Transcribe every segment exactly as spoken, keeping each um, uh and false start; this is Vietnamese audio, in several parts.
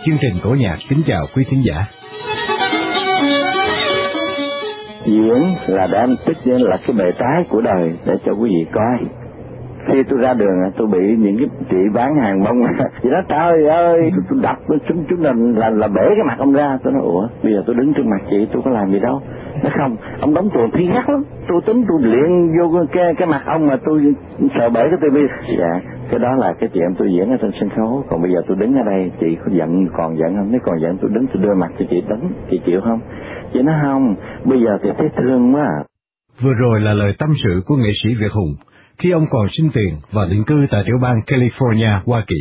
chương trình Cổ Nhạc kính chào quý thính giả. Diễn là để anh tích lên là cái bề trái của đời để cho quý vị coi. Khi tôi ra đường tôi bị những cái chị bán hàng bông chị nói trời ơi, tôi đập chúng chúng là, là là bể cái mặt ông ra. Tôi nói ủa bây giờ tôi đứng trước mặt chị tôi có làm gì đâu. Nó không, ông đóng tuồng thi gắt lắm. Tôi tính tôi luyện vô cái cái mặt ông mà tôi sợ bể cái tivi. Dạ, cái đó là cái chuyện tôi diễn ở trên sân khấu. Còn bây giờ tôi đứng ở đây chị có giận còn giận không? Nếu còn giận tôi đứng tôi đưa mặt cho chị đánh, chị chịu không? Chị nói không, bây giờ thì thấy thương quá à. Vừa rồi là lời tâm sự của nghệ sĩ Việt Hùng khi ông còn sinh tiền và định cư tại tiểu bang California, Hoa Kỳ.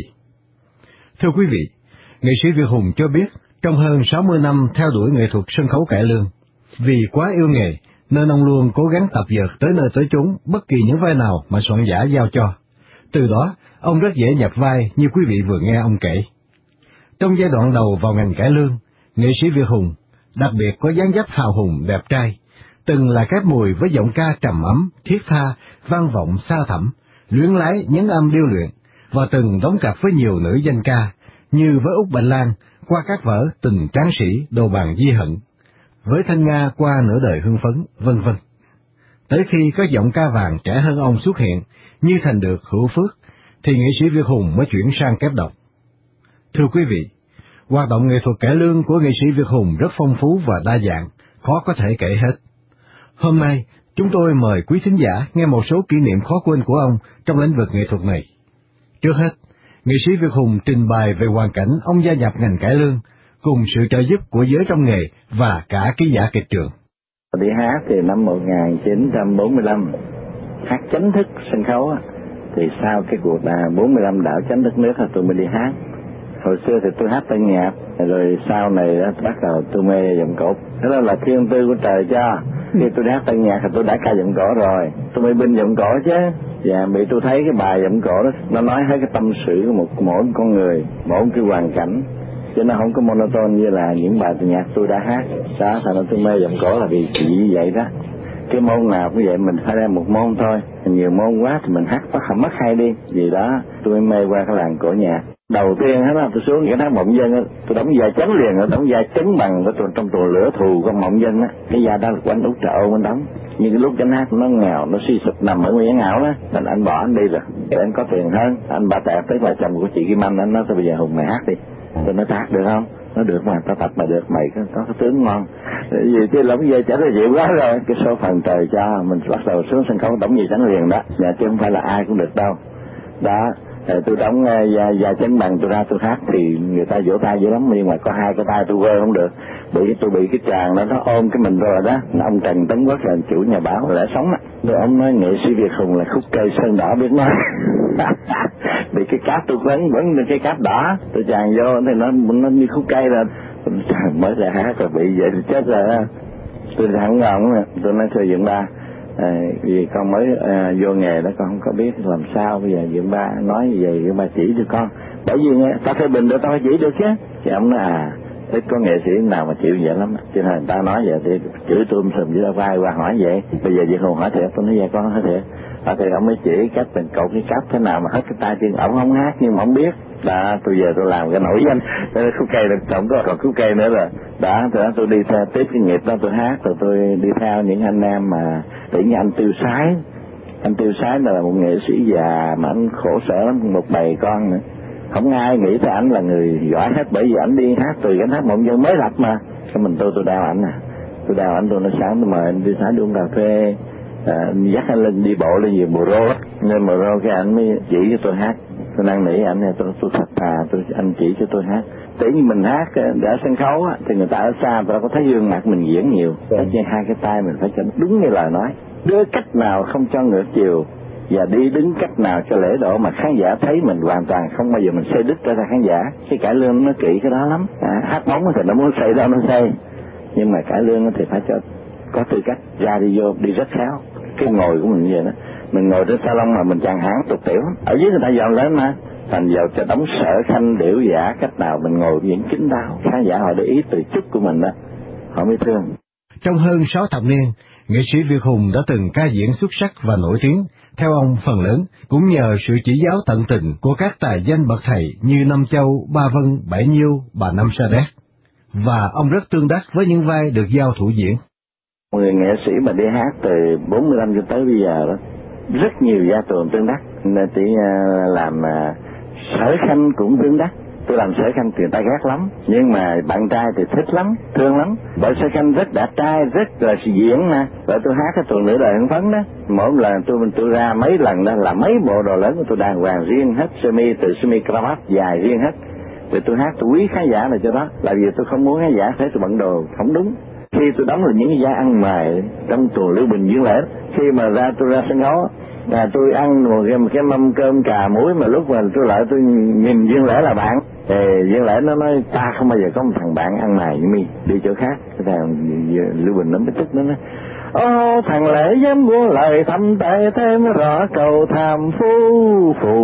Thưa quý vị, nghệ sĩ Việt Hùng cho biết trong hơn sáu mươi năm theo đuổi nghệ thuật sân khấu cải lương, vì quá yêu nghề nên ông luôn cố gắng tập dượt tới nơi tới chốn bất kỳ những vai nào mà soạn giả giao cho. Từ đó, ông rất dễ nhập vai như quý vị vừa nghe ông kể. Trong giai đoạn đầu vào ngành cải lương, nghệ sĩ Việt Hùng đặc biệt có dáng dấp hào hùng đẹp trai, từng là Cát Mùi với giọng ca trầm ấm, thiết tha, vang vọng xa thẳm, luyến lái nhấn âm điêu luyện, và từng đóng cặp với nhiều nữ danh ca như với Úc Bạch Lan qua các vở Tình Tráng Sĩ, Đồ Bàn Di Hận, với Thanh Nga qua Nửa Đời Hưng Phấn, vân vân. Tới khi có giọng ca vàng trẻ hơn ông xuất hiện như Thành Được, Hữu Phước, thì nghệ sĩ Việt Hùng mới chuyển sang kép độc. Thưa quý vị, hoạt động nghệ thuật cải lương của nghệ sĩ Việt Hùng rất phong phú và đa dạng, khó có thể kể hết. Hôm nay, chúng tôi mời quý thính giả nghe một số kỷ niệm khó quên của ông trong lĩnh vực nghệ thuật này. Trước hết, nghệ sĩ Việt Hùng trình bày về hoàn cảnh ông gia nhập ngành cải lương, cùng sự trợ giúp của giới trong nghề và cả ký giả kịch trường. Đi hát thì năm một nghìn chín trăm bốn mươi lăm, hát chính thức sân khấu, thì sau cái cuộc bốn mươi lăm đảo chánh đất nước là tôi mới đi hát. Hồi xưa thì tôi hát tân nhạc, rồi sau này đó, bắt đầu tôi mê giọng cổ. Thế đó là thiên tư của trời cho. Khi tôi hát tân nhạc thì tôi đã ca giọng cổ rồi, tôi mới binh giọng cổ chứ. Và bị tôi thấy cái bài giọng cổ đó, nó nói hết cái tâm sự của một mỗi con người, mỗi cái hoàn cảnh, chứ nó không có monotone như là những bài nhạc tôi đã hát. Đó, thành ra tôi mê giọng cổ là vì chỉ như vậy đó. Cái môn nào cũng vậy, mình phải ra một môn thôi, nhiều môn quá thì mình hát mất mất hay đi. Vì đó tôi mê qua cái làng cổ nhạc. Đầu tiên hết á, tôi xuống cái hát Mộng Dân á, tôi đóng vai chấn liền, đóng vai chấn bằng của tôi trong tuồng Lửa Thù con Mộng Dân á. Cái vai đó là của anh Út Trợ anh đóng. Nhưng cái lúc anh hát nó nghèo, nó suy sụp nằm ở nguyên ảo đó, nên anh bỏ anh đi rồi. Để anh có tiền hơn, anh bà Tẹt tức là chồng của chị Kim Anh, anh nói tôi bây giờ Hùng mày hát đi. Tôi nói hát được không? Nó được mà, tao tập mà được, mày có, có cái tướng ngon. Vì cái lóng dây chả có chịu quá rồi. Cái số phần trời cho mình bắt đầu xuống sân khấu đóng dây chắn liền đó, dạ, chứ không phải là ai cũng được đâu. Đó, tôi đóng uh, dài chấn bằng tôi ra tôi hát thì người ta vỗ tay dữ lắm, nhưng mà có hai cái tay tôi quơ không được, bị tôi bị cái tràng đó nó ôm cái mình rồi đó. Ông Trần Tấn Quốc là chủ nhà báo lẽ sống á, rồi ông nói nghệ sĩ Việt Hùng là khúc cây sơn đỏ biết nói. Bị cái cáp tôi quấn quấn được cái cáp đỏ, tôi tràn vô thì nó nó như khúc cây rồi. Mới ra hát rồi bị vậy thì chết rồi. Tôi thẳng ngọng, tôi nói thưa Dượng Ba, à, vì con mới à, vô nghề đó, con không có biết làm sao. Bây giờ Dượng Ba nói như vậy, Dượng Ba chỉ cho con, bởi vì nghe ta phê bình được tao phải chỉ được chứ. Thì ông nói à, ít có nghệ sĩ nào mà chịu vậy lắm, cho nên người ta nói vậy thì chửi tôi sùm với vai qua hỏi vậy. Bây giờ Việt Hùng hỏi thiệt, tôi nói vậy con hỏi thiệt. Hỏi thì ông mới chỉ cách mình cột cái cáp thế nào mà hết cái tay chân. Ông không hát nhưng mà ông biết. Đó, tôi về tôi làm cái nổi danh, khúc cây được tổng có còn khúc cây nữa rồi. Đó, tôi, tôi đi theo tiếp cái nghiệp đó tôi hát, rồi tôi đi theo những anh em mà tỷ như anh Tiêu Sái. Anh Tiêu Sái là một nghệ sĩ già mà anh khổ sở lắm, một bầy con nữa. Không ai nghĩ tới ảnh là người giỏi hết, bởi vì ảnh đi hát từ cái hát Mộng Dân mới lập mà. Cái mình tôi tôi đeo ảnh à, tôi đeo ảnh tôi nói sáng tôi mời anh Tiêu Sái đi uống cà phê, à, dắt anh lên đi bộ lên nhiều bồ rô, nên bồ rô cái ảnh mới chỉ cho tôi hát. Tôi năn nỉ anh, tôi tôi thật thà, tôi anh chỉ cho tôi hát. Tự nhiên mình hát để sân khấu á, thì người ta ở xa người ta có thấy gương mặt mình diễn nhiều. Tất nhiên hai cái tay mình phải cho đúng như lời nói, đưa cách nào không cho ngược chiều, và đi đứng cách nào cho lễ độ mà khán giả thấy mình hoàn toàn không bao giờ mình xây đứt ra khán giả. Cái cải lương nó kỹ cái đó lắm. À, hát bóng thì nó muốn xây đâu nó xây, nhưng mà cải lương thì phải cho có tư cách ra đi vô đi rất khéo. Cái ngồi của mình như vậy đó, mình ngồi trên salon mà mình chàng hán tục tiểu, ở dưới người ta dọn lên mà, thành vào cho đóng sở khanh điểu giả cách nào mình ngồi diễn chính đáo, khán giả họ để ý từ chút của mình đó, họ mới thương. Trong hơn sáu thập niên, Nghệ sĩ Việt Hùng đã từng ca diễn xuất sắc và nổi tiếng, theo ông phần lớn cũng nhờ sự chỉ giáo tận tình của các tài danh bậc thầy như Năm Châu, Ba Vân, Bảy Nhiêu, bà Năm Sa Đéc. Và ông rất tương đắc với những vai được giao thủ diễn. Người nghệ sĩ mà đi hát từ bốn mươi lăm cho tới bây giờ đó, rất nhiều gia tuồng tương đắc. Nên chỉ làm Sở Khanh cũng tương đắc. Tôi làm Sở Khanh thì người ta ghét lắm, nhưng mà bạn trai thì thích lắm, thương lắm. Bởi Sở Khanh rất đã trai, rất là diễn nè. Bởi tôi hát cái tuồng Nửa Đời Hưng Phấn đó, mỗi lần tôi tôi ra mấy lần đó là mấy bộ đồ lớn của tôi đàng hoàng riêng hết, sơ mi từ sơ mi cravat dài riêng hết. Thì tôi hát tôi quý khán giả là cho đó, là vì tôi không muốn khán giả thấy tôi bận đồ không đúng. Khi tôi đóng là những cái vai ăn mày trong tuồng Lưu Bình diễn lễ, khi mà ra tôi ra sân khấu là tôi ăn một cái, một cái mâm cơm cà muối, mà lúc mà tôi lại tôi nhìn Dương Lễ là bạn, thì Dương Lễ nó nói ta không bao giờ có một thằng bạn ăn mày như mi, đi chỗ khác. Cái thằng Lưu Bình nó mới tức, nó nói ô thằng Lễ dám buông lời thâm tệ thêm rõ cầu tham phú phụ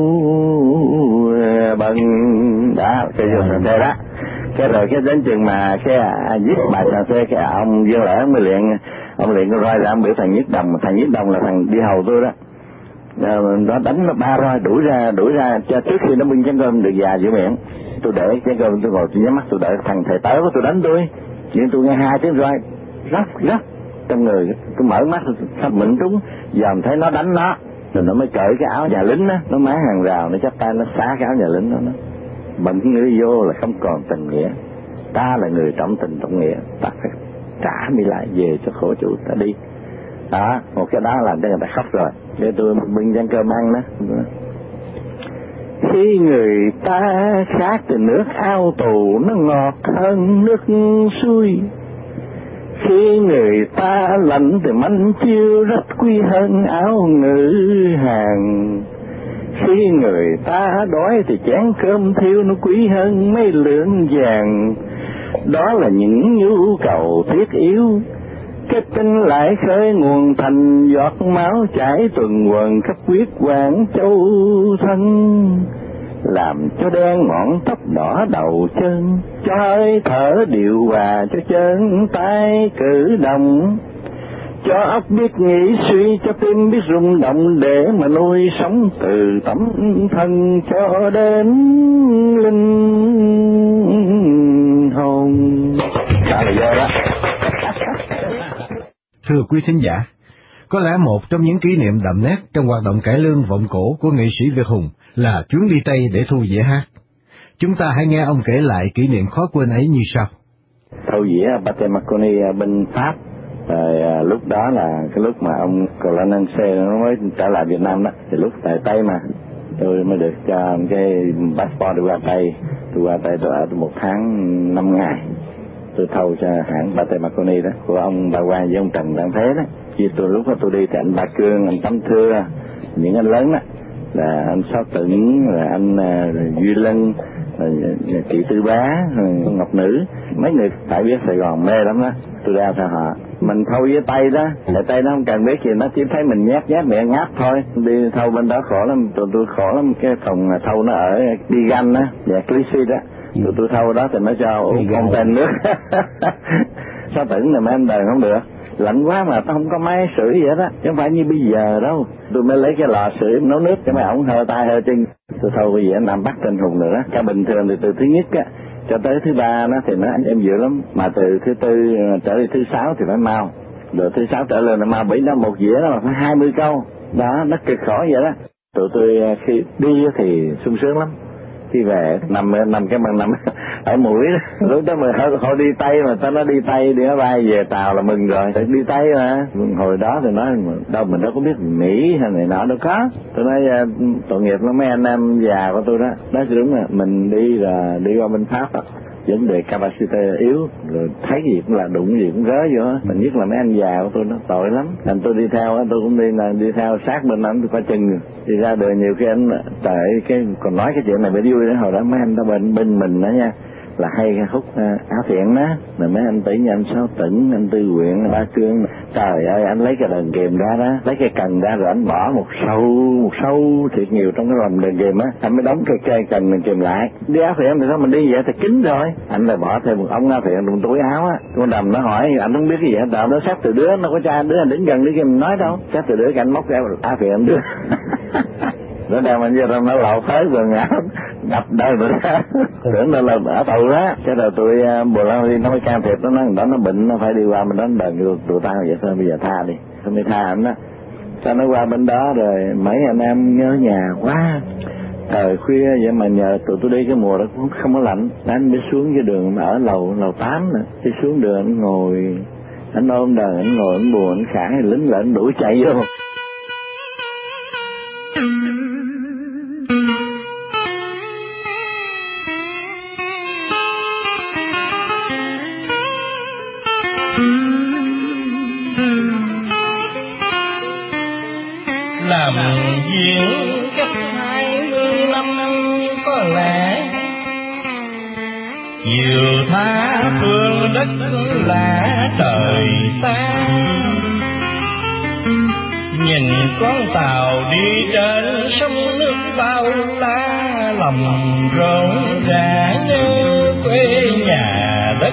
bần đã cái dùng thế đó. Cái rồi cái đến chừng mà cái à, viết bài cà phê, cái ông Dương Lễ mới luyện, ông luyện cái roi ra, ông biểu thằng Nhất Đồng, thằng Nhất Đồng là thằng đi hầu tôi đó, nó đánh nó ba roi đuổi ra đuổi ra cho trước khi nó bưng chén cơm được già giữa miệng. Tôi để chén cơm, tôi ngồi tôi nhắm mắt tôi đợi thằng thầy tớ của tôi đánh tôi, nhưng tôi nghe hai tiếng roi rắc rắc trong người, tôi mở mắt sắp mịn trúng, dòm thấy nó đánh nó, rồi nó mới cởi cái áo nhà lính á, nó má hàng rào, nó chắp tay nó xá cái áo nhà lính đó, nó bận người vô là không còn tình nghĩa, ta là người trọng tình trọng nghĩa, ta phải trả mi lại về cho khổ chủ ta đi. Đó, một cái đó làm cho người ta khóc rồi. Để tôi bưng chén cơm ăn đó. Khi người ta khát từ nước ao tù nó ngọt hơn nước suối, khi người ta lạnh thì manh chiêu rất quý hơn áo ngữ hàng, khi người ta đói thì chén cơm thiêu nó quý hơn mấy lượng vàng. Đó là những nhu cầu thiết yếu, kết tinh lại khơi nguồn thành giọt máu chảy tuần hoàn khắp huyết quản châu thân, làm cho đen ngọn tóc đỏ đầu chân, cho hơi thở điều hòa cho chân tay cử động, cho óc biết nghĩ suy, cho tim biết rung động, để mà nuôi sống từ tấm thân cho đến linh hồn. Đó là vô đó. Thưa quý thính giả, có lẽ một trong những kỷ niệm đậm nét trong hoạt động cải lương vọng cổ của nghệ sĩ Việt Hùng là chuyến đi Tây để thu dĩa hát. Chúng ta hãy nghe ông kể lại kỷ niệm khó quên ấy như sau. Thu dĩa Batemakoni bên Pháp, rồi à, lúc đó là cái lúc mà ông Colonel C nó mới trở lại Việt Nam đó, thì lúc tại Tây mà tôi mới được cho cái passport đi qua Tây. Tôi qua Tây tôi ở một tháng năm ngày. Tôi thâu cho hãng Batemakoni đó của ông Bà Quang với ông Trần Đăng Thế đó. Khi tôi lúc đó tôi đi thì anh Ba Cương, anh Tấm Thưa, những anh lớn đó là anh Sáu Tửng, là anh uh, Duy Lân, là chị Tư Bá, Ngọc Nữ, mấy người tại biết Sài Gòn mê lắm đó. Tôi ra theo họ, mình thâu với tay đó, tại tay nó không cần biết gì, nó chỉ thấy mình nhát nhát miệng ngáp thôi. Đi thâu bên đó khổ lắm, tôi, tôi khổ lắm. Cái phòng thâu nó ở đi Gan đó, nhạc Lý Suy đó. Tụi tôi thâu đó thì nó cho uống không tên nước. Sao Tửng là mấy anh đời không được, lạnh quá mà tao không có máy sưởi vậy đó, chứ không phải như bây giờ đâu. Tôi mới lấy cái lò sưởi nấu nước cho mấy ổng hơi tay hơi chân. Tôi thâu bây giờ nằm bắt trên Hùng nữa đó. Cả bình thường thì từ thứ nhất á cho tới thứ ba nó thì nó em dữ lắm, mà từ thứ tư trở đi thứ sáu thì phải mau, rồi thứ sáu trở lên là mau. Bảy đó một dĩa đó mà phải hai mươi câu đó, nó cực khổ vậy đó. Tụi tôi khi đi thì sung sướng lắm, khi về nằm nằm cái bằng nằm ở mũi đó. Lúc đó mà họ, họ đi Tây mà tao nó đi Tây đi máy bay về Tàu là mừng rồi, đi Tây mà. Hồi đó thì nói đâu mình đâu có biết Mỹ hay này nọ đâu có. Tôi nói tội nghiệp nó mấy anh em già của tôi đó. Đó chứ đúng là mình đi là đi qua bên Pháp đó, vấn đề capacity yếu, rồi thấy gì cũng là đụng gì cũng rớ vô. Mình nhất là mấy anh già của tôi nó tội lắm. Thành tôi đi theo á, tôi cũng đi là đi theo sát bên anh, tôi coi chừng đi ra đường nhiều khi anh tại cái còn nói cái chuyện này mới vui đó. Hồi đó mấy anh đó bên bên mình đó nha, là hay hút uh, áo thiện đó, rồi mấy anh tỷ như anh Sáu Tửng, anh Tư Quyện, Ba Cương Trời ơi, anh lấy cái đờn kìm ra đó, lấy cái cần ra rồi anh bỏ một sâu, một sâu thiệt nhiều trong cái lòng đờn kìm á, anh mới đóng cái cây cần đờn kìm lại. Đi áo thiện thì sao mình đi vậy thì kín rồi. Anh lại bỏ thêm một ống áo thiện trong túi áo á. Con Đầm nó hỏi, anh không biết cái gì hết, đào nó sát từ đứa, nó có cha đứa anh đứng gần đứa kia mình nói đâu. Sát từ đứa cái anh móc ra áo thiện anh đưa. Nó đem anh vô trong nó lậu tới rồi ngã đập đời rồi đó. Tưởng đâu là ở tù đó. Cái đầu tụi bồ lao đi nó mới can thiệp, nó nói đó nó bệnh nó phải đi qua mình đánh đờn vô tụi tao vậy thôi, bây giờ tha đi. Thôi mới tha anh đó. Sao nó qua bên đó rồi mấy anh em nhớ nhà quá. Trời khuya vậy mà nhờ tụi tôi đi cái mùa đó cũng không có lạnh. Anh mới xuống cái đường ở lầu lầu tám nữa. Đi xuống đường anh ngồi, anh ôm đờn, anh ngồi anh buồn, anh khải lính lệnh đuổi chạy vô. Làm diễn cách hai mươi năm có lẽ nhiều tha phương đất lạ trời xa. Nhìn con tàu đi trên sông nước bao la, lòng rộn rã nhớ quê nhà đất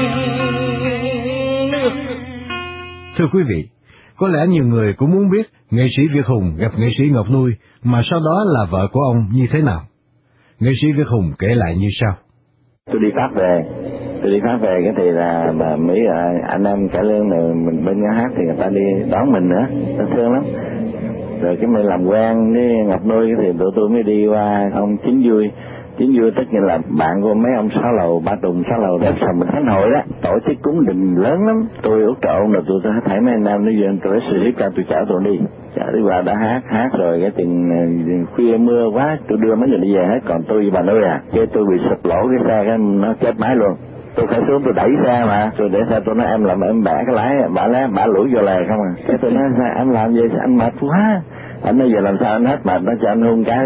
nước. Thưa quý vị, có lẽ nhiều người cũng muốn biết nghệ sĩ Việt Hùng gặp nghệ sĩ Ngọc Nuôi mà sau đó là vợ của ông như thế nào. Nghệ sĩ Việt Hùng kể lại như sau. Tôi đi Pháp về, tôi đi Pháp về cái thì là bà Mỹ anh em cải lương này mình bên nhà hát thì người ta đi đón mình nữa, nó thương lắm. Rồi cái mình làm quen với Ngọc Nuôi thì tụi tôi mới đi qua ông Chính Vui. Chính Vui tất nhiên là bạn của mấy ông Sáu Lầu, Ba Tùng, Sáu Lầu đẹp sầm Khánh Hội đó, tổ chức cúng đình lớn lắm. Tôi út trộn rồi tôi thấy mấy anh em nó dừng tôi xử lý ca tôi chở tôi đi. Chở đi qua đã hát, hát rồi cái tiền khuya mưa quá, tôi đưa mấy người đi về hết, còn tôi với bà Nuôi à, cái tôi bị sụp lỗ cái xe cái nó chết máy luôn. Tôi phải xuống tôi đẩy xe mà, tôi để xe tôi nói em làm em bẻ cái lái, bả lái bả lủi vô lề không à. Cái tôi nói sao em làm gì anh mệt quá. Anh nói giờ làm sao anh hết mệt, nó cho anh hôn cái.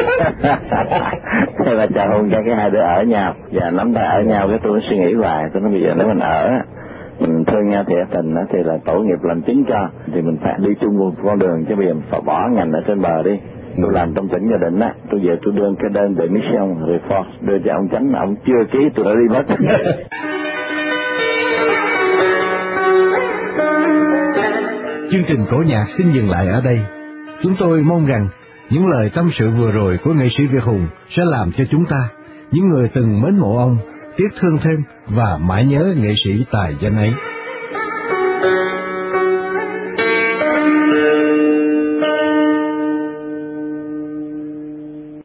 Thế là cho hôn cái, cái hai đứa ở nhau, và nắm tay ở nhau, cái tôi suy nghĩ hoài, tôi nói bây giờ nếu mình ở mình thương nhau thiệt tình thì là tổ nghiệp làm chứng cho, thì mình phải đi chung một con đường, chứ bây giờ mình phải bỏ ngành ở trên bờ đi. Tôi làm trong tỉnh Gia Định á, tôi về tôi đưa cái đơn về mission report đưa cho ông Chánh, ông chưa ký tôi đã đi mất. Chương trình Cổ Nhạc xin dừng lại ở đây. Chúng tôi mong rằng những lời tâm sự vừa rồi của nghệ sĩ Việt Hùng sẽ làm cho chúng ta, những người từng mến mộ ông, tiếc thương thêm và mãi nhớ nghệ sĩ tài danh ấy.